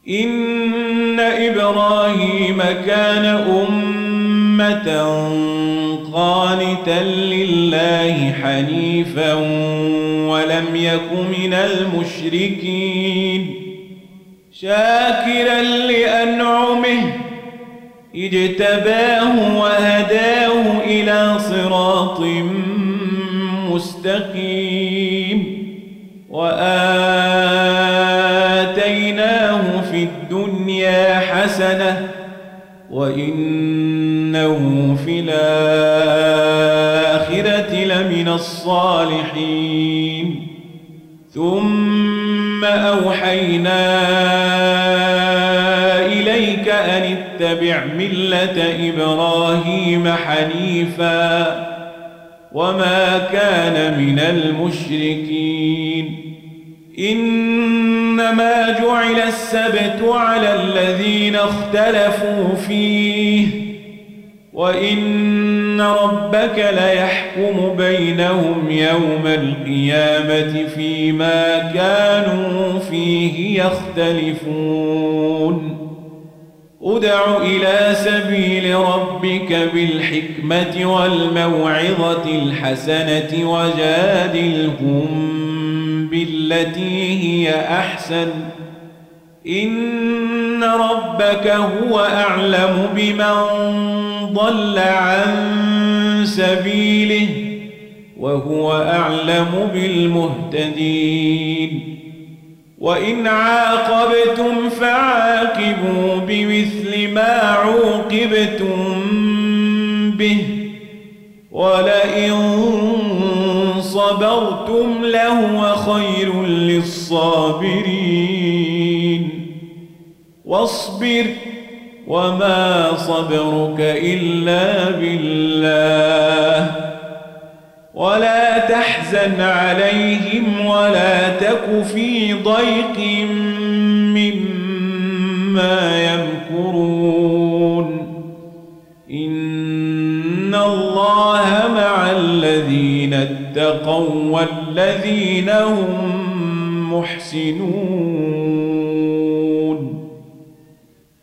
إن إبراهيم كان أمة قانتا لله حنيفا ولم يك من المشركين شاكرا لأنعمه اجتباه وهداه إلى صراط مستقيم وآتيناه في الدنيا حسنة وإنه في الآخرة لمن الصالحين ثم أوحينا إليك أن اتبع ملة إبراهيم حنيفا وما كان من المشركين إنما جعل السبت على الذين اختلفوا فيه وإن ربك ليحكم بينهم يوم القيامة فيما كانوا فيه يختلفون ادع إلى سبيل ربك بالحكمة والموعظة الحسنة وجادلهم بالتي هي أحسن إن ربك هو أعلم بمن ضل عن سبيله وهو أعلم بالمهتدين وإن عاقبتم فعاقبوا بمثل ما عوقبتم به ولئن صبرتم لهو خير للصابرين واصبر وما صبرك إلا بالله ولا تحزن عليهم ولا تك في ضيق مما يمكرون إن الله مع الذين اتقوا والذين هم محسنون